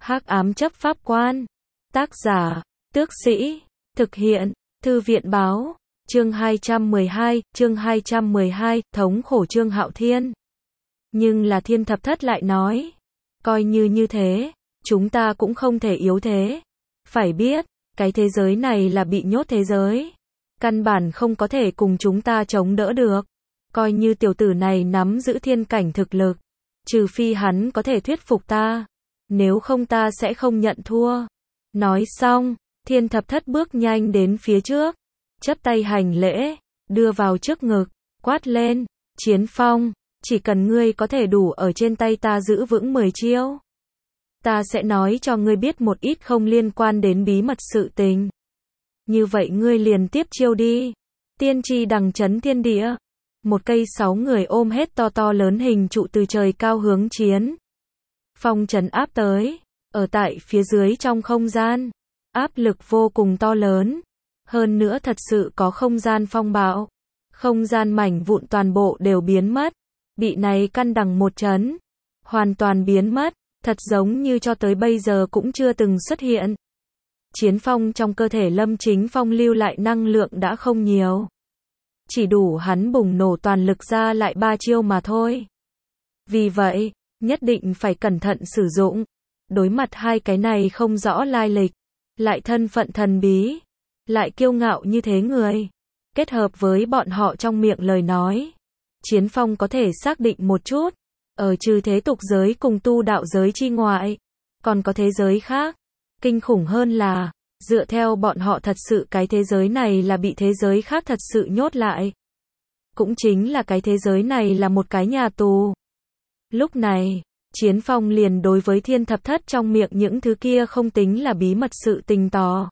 Hắc ám chấp pháp quan. Tác giả, Tước Sĩ. Thực hiện, Thư viện báo. Chương 212, thống khổ Trương Hạo Thiên. Nhưng là Thiên Thập Thất lại nói, coi như thế, chúng ta cũng không thể yếu thế. Phải biết, cái thế giới này là bị nhốt thế giới. Căn bản không có thể cùng chúng ta chống đỡ được. Coi như tiểu tử này nắm giữ thiên cảnh thực lực. Trừ phi hắn có thể thuyết phục ta. Nếu không ta sẽ không nhận thua. Nói xong, Thiên Thập Thất bước nhanh đến phía trước. Chắp tay hành lễ, đưa vào trước ngực, quát lên, Chiến Phong, chỉ cần ngươi có thể đủ ở trên tay ta giữ vững 10 chiêu. Ta sẽ nói cho ngươi biết một ít không liên quan đến bí mật sự tình. Như vậy ngươi liền tiếp chiêu đi. Tiên tri đằng chấn thiên địa. Một cây 6 người ôm hết to lớn hình trụ từ trời cao hướng Chiến Phong trấn áp tới. Ở tại phía dưới trong không gian. Áp lực vô cùng to lớn. Hơn nữa thật sự có không gian phong bạo. Không gian mảnh vụn toàn bộ đều biến mất. Bị này căn đằng một chấn. Hoàn toàn biến mất. Thật giống như cho tới bây giờ cũng chưa từng xuất hiện. Chiến Phong trong cơ thể Lâm Chính Phong lưu lại năng lượng đã không nhiều. Chỉ đủ hắn bùng nổ toàn lực ra lại 3 chiêu mà thôi. Vì vậy, nhất định phải cẩn thận sử dụng. Đối mặt hai cái này không rõ lai lịch, lại thân phận thần bí, lại kiêu ngạo như thế người. Kết hợp với bọn họ trong miệng lời nói. Chiến Phong có thể xác định một chút. Ở trừ thế tục giới cùng tu đạo giới chi ngoại, còn có thế giới khác. Kinh khủng hơn là, dựa theo bọn họ thật sự cái thế giới này là bị thế giới khác thật sự nhốt lại. Cũng chính là cái thế giới này là một cái nhà tù. Lúc này, Chiến Phong liền đối với Thiên Thập Thất trong miệng những thứ kia không tính là bí mật sự tình tò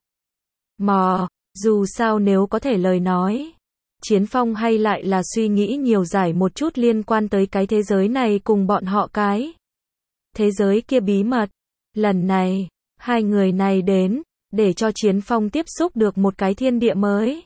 mò, dù sao nếu có thể lời nói. Chiến Phong hay lại là suy nghĩ nhiều giải một chút liên quan tới cái thế giới này cùng bọn họ cái thế giới kia bí mật. Lần này, hai người này đến, để cho Chiến Phong tiếp xúc được một cái thiên địa mới.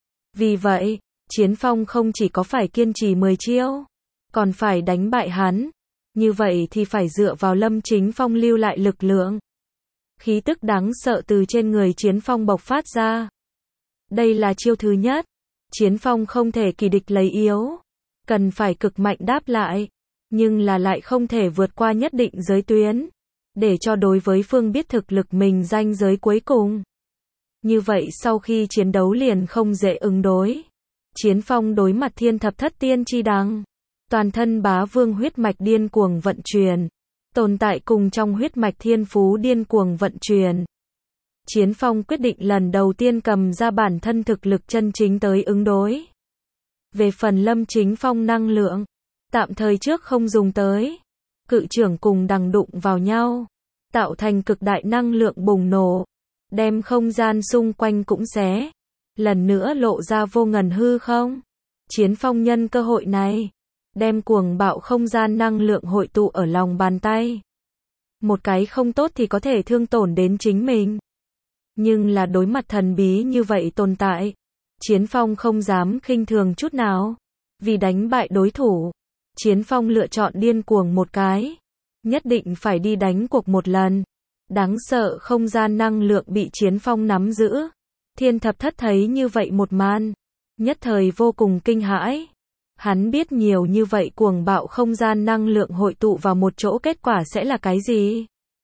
Vì vậy, Chiến Phong không chỉ có phải kiên trì 10 chiêu, còn phải đánh bại hắn. Như vậy thì phải dựa vào Lâm Chính Phong lưu lại lực lượng. Khí tức đáng sợ từ trên người Chiến Phong bộc phát ra. Đây là chiêu thứ nhất. Chiến Phong không thể kỳ địch lấy yếu. Cần phải cực mạnh đáp lại. Nhưng là lại không thể vượt qua nhất định giới tuyến. Để cho đối với phương biết thực lực mình ranh giới cuối cùng. Như vậy sau khi chiến đấu liền không dễ ứng đối. Chiến Phong đối mặt Thiên Thập Thất tiên tri đằng. Toàn thân bá vương huyết mạch điên cuồng vận chuyển. Tồn tại cùng trong huyết mạch thiên phú điên cuồng vận chuyển. Chiến Phong quyết định lần đầu tiên cầm ra bản thân thực lực chân chính tới ứng đối. Về phần Lâm Chính Phong năng lượng, tạm thời trước không dùng tới. Cự trưởng cùng đằng đụng vào nhau, tạo thành cực đại năng lượng bùng nổ, đem không gian xung quanh cũng xé. Lần nữa lộ ra vô ngần hư không. Chiến Phong nhân cơ hội này, đem cuồng bạo không gian năng lượng hội tụ ở lòng bàn tay. Một cái không tốt thì có thể thương tổn đến chính mình. Nhưng là đối mặt thần bí như vậy tồn tại, Chiến Phong không dám khinh thường chút nào. Vì đánh bại đối thủ, Chiến Phong lựa chọn điên cuồng một cái. Nhất định phải đi đánh cuộc một lần. Đáng sợ không gian năng lượng bị Chiến Phong nắm giữ. Thiên Thập Thất thấy như vậy một màn, nhất thời vô cùng kinh hãi. Hắn biết nhiều như vậy cuồng bạo không gian năng lượng hội tụ vào một chỗ kết quả sẽ là cái gì.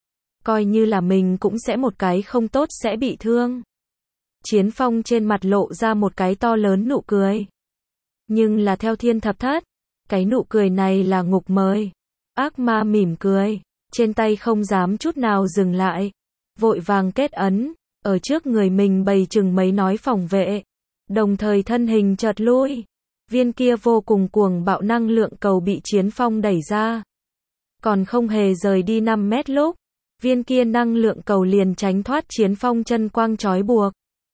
Coi như là mình cũng sẽ một cái không tốt sẽ bị thương. Chiến Phong trên mặt lộ ra một cái to lớn nụ cười. Nhưng là theo Thiên Thập Thất, cái nụ cười này là ngục mời. Ác ma mỉm cười, trên tay không dám chút nào dừng lại. Vội vàng kết ấn, ở trước người mình bày chừng mấy nói phòng vệ. Đồng thời thân hình chợt lui. Viên kia vô cùng cuồng bạo năng lượng cầu bị Chiến Phong đẩy ra. Còn không hề rời đi 5 mét lúc. Viên kia năng lượng cầu liền tránh thoát Chiến Phong chân quang trói buộc.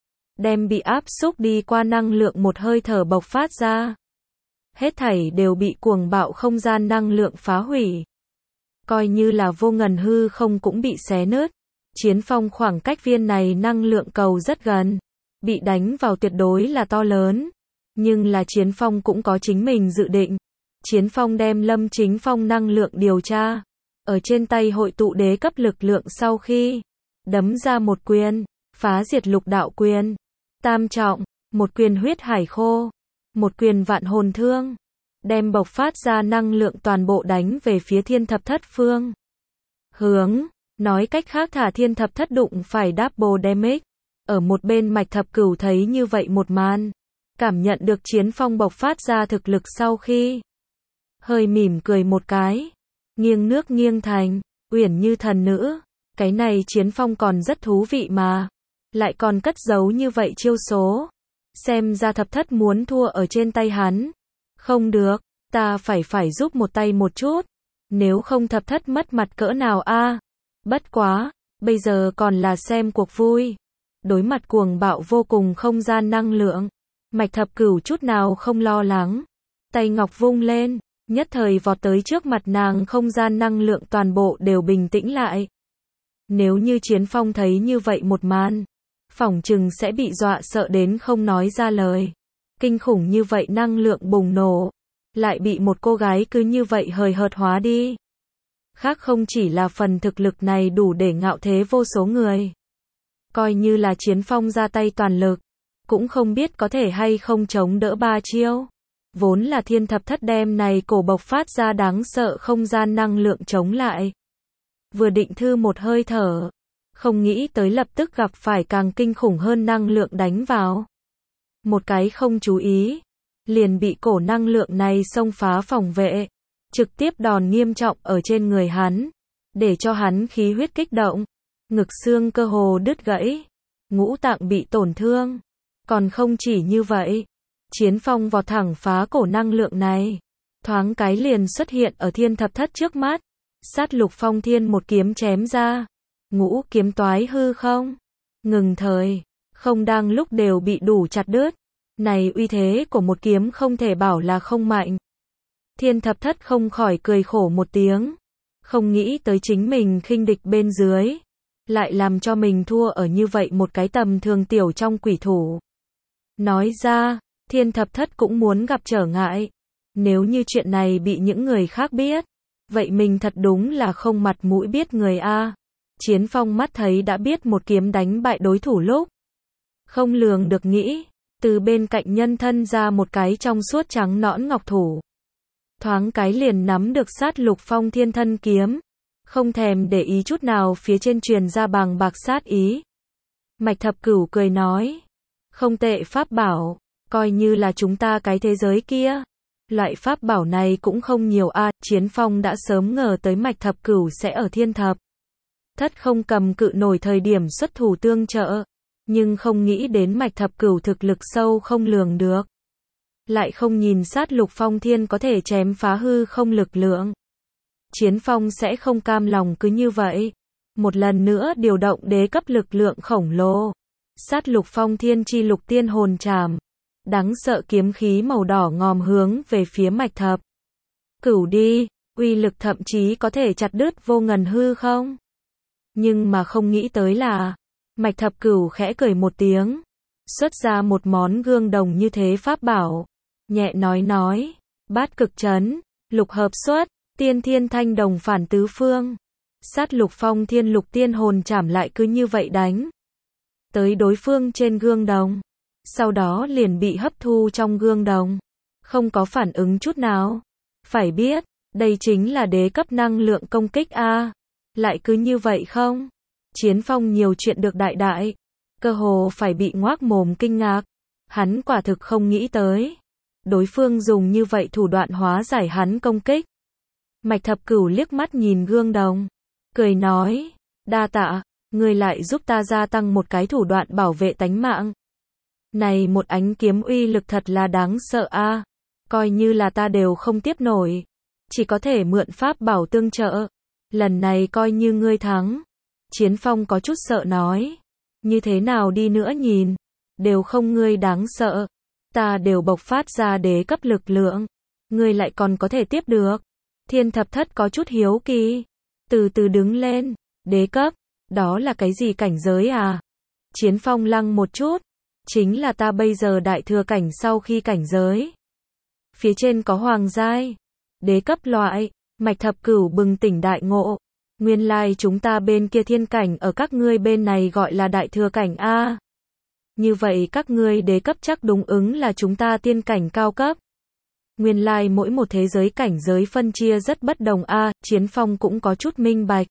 Đem bị áp xúc đi qua năng lượng một hơi thở bộc phát ra. Hết thảy đều bị cuồng bạo không gian năng lượng phá hủy. Coi như là vô ngần hư không cũng bị xé nứt. Chiến Phong khoảng cách viên này năng lượng cầu rất gần. Bị đánh vào tuyệt đối là to lớn. Nhưng là Chiến Phong cũng có chính mình dự định. Chiến Phong đem Lâm Chính Phong năng lượng điều tra. ở trên tay hội tụ đế cấp lực lượng sau khi đấm ra một quyền, phá diệt lục đạo quyền. Tam trọng, một quyền huyết hải khô, một quyền vạn hồn thương, đem bộc phát ra năng lượng toàn bộ đánh về phía thiên thập thất phương. Hướng, nói cách khác thả thiên thập thất đụng phải double damage. Ở một bên Mạch Thập Cửu thấy như vậy một màn, cảm nhận được Chiến Phong bộc phát ra thực lực sau khi hơi mỉm cười một cái, nghiêng nước nghiêng thành, uyển như thần nữ, cái này Chiến Phong còn rất thú vị mà, lại còn cất giấu như vậy chiêu số, xem ra thập thất muốn thua ở trên tay hắn. Không được, ta phải giúp một tay một chút, nếu không thập thất mất mặt cỡ nào a. Bất quá, bây giờ còn là xem cuộc vui. Đối mặt cuồng bạo vô cùng không gian năng lượng, Mạch Thập Cửu chút nào không lo lắng, tay ngọc vung lên, nhất thời vọt tới trước mặt nàng, không gian năng lượng toàn bộ đều bình tĩnh lại. Nếu như Chiến Phong thấy như vậy một màn, phỏng chừng sẽ bị dọa sợ đến không nói ra lời. Kinh khủng như vậy năng lượng bùng nổ, lại bị một cô gái cứ như vậy hời hợt hóa đi. Khác không chỉ là phần thực lực này đủ để ngạo thế vô số người. Coi như là Chiến Phong ra tay toàn lực, cũng không biết có thể hay không chống đỡ ba chiêu. Vốn là thiên thập thất đem này cổ bộc phát ra đáng sợ không gian năng lượng chống lại. Vừa định thư một hơi thở, không nghĩ tới lập tức gặp phải càng kinh khủng hơn năng lượng đánh vào. Một cái không chú ý, liền bị cổ năng lượng này xông phá phòng vệ, trực tiếp đòn nghiêm trọng ở trên người hắn, để cho hắn khí huyết kích động, ngực xương cơ hồ đứt gãy, ngũ tạng bị tổn thương. Còn không chỉ như vậy, Chiến Phong vọt thẳng phá cổ năng lượng này, thoáng cái liền xuất hiện ở thiên thập thất trước mắt, sát lục phong thiên một kiếm chém ra, ngũ kiếm toái hư không, ngừng thời, không đang lúc đều bị đủ chặt đứt. Này uy thế của một kiếm không thể bảo là không mạnh. Thiên thập thất không khỏi cười khổ một tiếng, không nghĩ tới chính mình khinh địch bên dưới, lại làm cho mình thua ở như vậy một cái tầm thường tiểu trong quỷ thủ. Nói ra, thiên thập thất cũng muốn gặp trở ngại. Nếu như chuyện này bị những người khác biết, vậy mình thật đúng là không mặt mũi biết người a. Chiến Phong mắt thấy đã biết một kiếm đánh bại đối thủ lúc, không lường được nghĩ, từ bên cạnh nhân thân ra một cái trong suốt trắng nõn ngọc thủ. Thoáng cái liền nắm được sát lục phong thiên thân kiếm, không thèm để ý chút nào phía trên truyền ra bàng bạc sát ý. Mạch Thập Cửu cười nói, không tệ pháp bảo, coi như là chúng ta cái thế giới kia. Loại pháp bảo này cũng không nhiều a. Chiến Phong đã sớm ngờ tới Mạch Thập Cửu sẽ ở thiên thập thất không cầm cự nổi thời điểm xuất thủ tương trợ, nhưng không nghĩ đến Mạch Thập Cửu thực lực sâu không lường được. Lại không nhìn sát lục phong thiên có thể chém phá hư không lực lượng. Chiến Phong sẽ không cam lòng cứ như vậy. Một lần nữa điều động đế cấp lực lượng khổng lồ. Sát lục phong thiên chi lục tiên hồn trảm. Đáng sợ kiếm khí màu đỏ ngòm hướng về phía Mạch Thập Cửu đi, uy lực thậm chí có thể chặt đứt vô ngần hư không. Nhưng mà không nghĩ tới là, Mạch Thập Cửu khẽ cười một tiếng, xuất ra một món gương đồng như thế pháp bảo, nhẹ nói, bát cực chấn, lục hợp xuất, tiên thiên thanh đồng phản tứ phương. Sát lục phong thiên lục tiên hồn trảm lại cứ như vậy đánh tới đối phương trên gương đồng, sau đó liền bị hấp thu trong gương đồng, không có phản ứng chút nào. Phải biết, đây chính là đế cấp năng lượng công kích a. Lại cứ như vậy không? Chiến Phong nhiều chuyện được đại, cơ hồ phải bị ngoác mồm kinh ngạc. Hắn quả thực không nghĩ tới, đối phương dùng như vậy thủ đoạn hóa giải hắn công kích. Mạch Thập Cửu liếc mắt nhìn gương đồng, cười nói, đa tạ, ngươi lại giúp ta gia tăng một cái thủ đoạn bảo vệ tánh mạng. Này một ánh kiếm uy lực thật là đáng sợ a, coi như là ta đều không tiếp nổi, chỉ có thể mượn pháp bảo tương trợ. Lần này coi như ngươi thắng. Chiến Phong có chút sợ nói, như thế nào đi nữa nhìn, đều không ngươi đáng sợ. Ta đều bộc phát ra đế cấp lực lượng, ngươi lại còn có thể tiếp được. Thiên thập thất có chút hiếu kỳ, từ từ đứng lên, đế cấp, đó là cái gì cảnh giới à? Chiến Phong lăng một chút, chính là ta bây giờ đại thừa cảnh sau khi cảnh giới. Phía trên có hoàng giai, đế cấp loại. Mạch Thập Cửu bừng tỉnh đại ngộ, Nguyên lai chúng ta bên kia thiên cảnh ở các ngươi bên này gọi là đại thừa cảnh a. Như vậy các ngươi đế cấp chắc đúng ứng là chúng ta tiên cảnh cao cấp. Nguyên lai mỗi một thế giới cảnh giới phân chia rất bất đồng a, Chiến Phong cũng có chút minh bạch.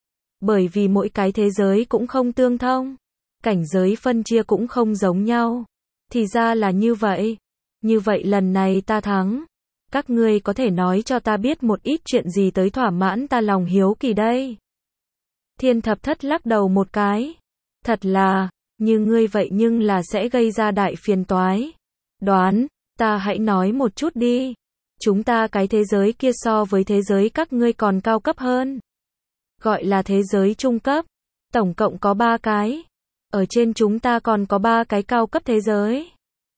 Bởi vì mỗi cái thế giới cũng không tương thông, cảnh giới phân chia cũng không giống nhau. Thì ra là như vậy. Như vậy lần này ta thắng. Các ngươi có thể nói cho ta biết một ít chuyện gì tới thỏa mãn ta lòng hiếu kỳ đây. Thiên Thập Thất lắc đầu một cái. Thật là, như ngươi vậy nhưng là sẽ gây ra đại phiền toái. Đoán, ta hãy nói một chút đi. Chúng ta cái thế giới kia so với thế giới các ngươi còn cao cấp hơn. Gọi là thế giới trung cấp. Tổng cộng có 3 cái. Ở trên chúng ta còn có 3 cái cao cấp thế giới.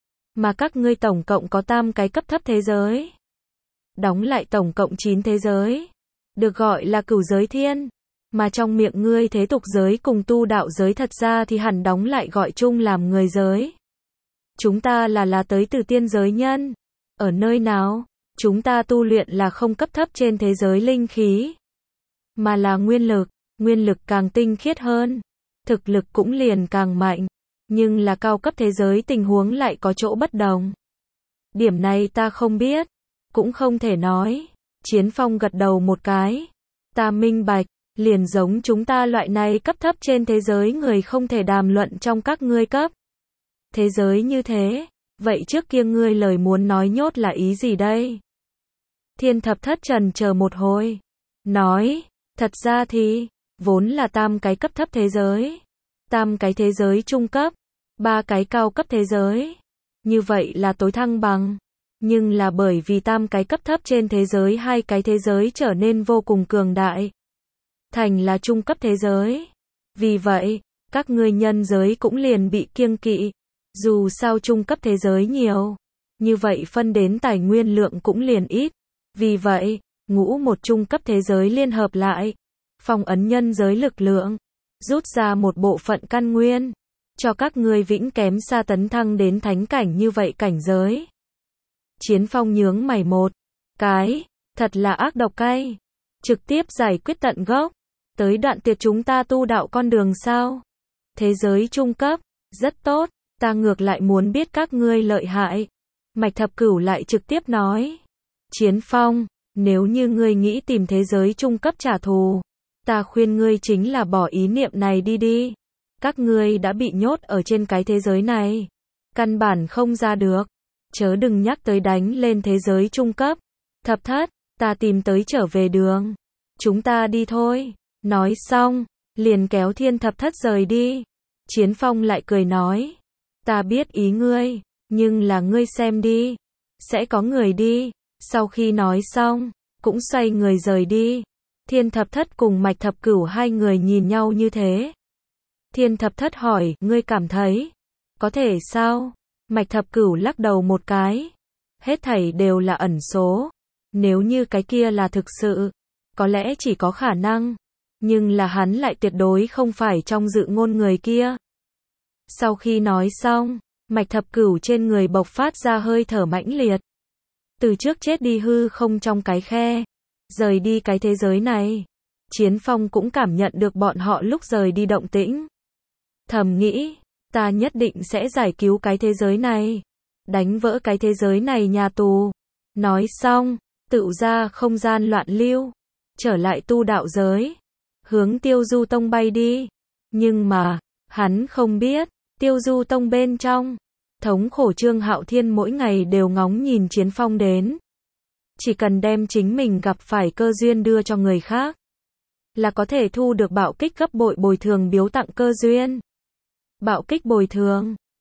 Mà các ngươi tổng cộng có 8 cái cấp thấp thế giới. Đóng lại tổng cộng 9 thế giới. Được gọi là cửu giới thiên. Mà trong miệng ngươi thế tục giới cùng tu đạo giới thật ra thì hẳn đóng lại gọi chung làm người giới. Chúng ta là tới từ tiên giới nhân. Ở nơi nào? Chúng ta tu luyện là không cấp thấp trên thế giới linh khí. Mà là nguyên lực càng tinh khiết hơn. Thực lực cũng liền càng mạnh. Nhưng là cao cấp thế giới tình huống lại có chỗ bất đồng. Điểm này ta không biết. Cũng không thể nói. Chiến Phong gật đầu một cái. Ta minh bạch. Liền giống chúng ta loại này cấp thấp trên thế giới người không thể đàm luận trong các ngươi cấp. Thế giới như thế. Vậy trước kia ngươi lời muốn nói nhốt là ý gì đây? Thiên Thập Thất trần chờ một hồi. Nói. Thật ra thì, vốn là 8 cái cấp thấp thế giới. 8 cái thế giới trung cấp. 3 cái cao cấp thế giới. Như vậy là tối thăng bằng. Nhưng là bởi vì 8 cái cấp thấp trên thế giới 2 cái thế giới trở nên vô cùng cường đại. Thành là trung cấp thế giới. Vì vậy, các ngươi nhân giới cũng liền bị kiêng kỵ. Dù sao trung cấp thế giới nhiều. Như vậy phân đến tài nguyên lượng cũng liền ít. Vì vậy, ngũ một trung cấp thế giới liên hợp lại. Phong ấn nhân giới lực lượng. Rút ra một bộ phận căn nguyên. Cho các ngươi vĩnh kém xa tấn thăng đến thánh cảnh như vậy cảnh giới. Chiến Phong nhướng mày một cái. Thật là ác độc cay. Trực tiếp giải quyết tận gốc. Tới đoạn tiệt chúng ta tu đạo con đường sao? Thế giới trung cấp. Rất tốt. Ta ngược lại muốn biết các ngươi lợi hại. Mạch Thập Cửu lại trực tiếp nói. Chiến Phong, nếu như ngươi nghĩ tìm thế giới trung cấp trả thù, ta khuyên ngươi chính là bỏ ý niệm này đi. Các ngươi đã bị nhốt ở trên cái thế giới này. Căn bản không ra được. Chớ đừng nhắc tới đánh lên thế giới trung cấp. Thập Thất, ta tìm tới trở về đường. Chúng ta đi thôi. Nói xong, liền kéo Thiên Thập Thất rời đi. Chiến Phong lại cười nói. Ta biết ý ngươi, nhưng là ngươi xem đi. Sẽ có người đi. Sau khi nói xong, cũng xoay người rời đi. Thiên Thập Thất cùng Mạch Thập Cửu hai người nhìn nhau như thế. Thiên Thập Thất hỏi, ngươi cảm thấy, có thể sao? Mạch Thập Cửu lắc đầu một cái. Hết thảy đều là ẩn số. Nếu như cái kia là thực sự, có lẽ chỉ có khả năng. Nhưng là hắn lại tuyệt đối không phải trong dự ngôn người kia. Sau khi nói xong, Mạch Thập Cửu trên người bộc phát ra hơi thở mãnh liệt. Từ trước chết đi hư không trong cái khe. Rời đi cái thế giới này. Chiến Phong cũng cảm nhận được bọn họ lúc rời đi động tĩnh. Thầm nghĩ, ta nhất định sẽ giải cứu cái thế giới này. Đánh vỡ cái thế giới này nhà tù. Nói xong, tự ra không gian loạn lưu. Trở lại tu đạo giới. Hướng Tiêu Du Tông bay đi. Nhưng mà, hắn không biết, Tiêu Du Tông bên trong. Thống khổ Trương Hạo Thiên mỗi ngày đều ngóng nhìn Chiến Phong đến. Chỉ cần đem chính mình gặp phải cơ duyên đưa cho người khác. Là có thể thu được bạo kích gấp bội bồi thường biếu tặng cơ duyên. Bạo kích bồi thường.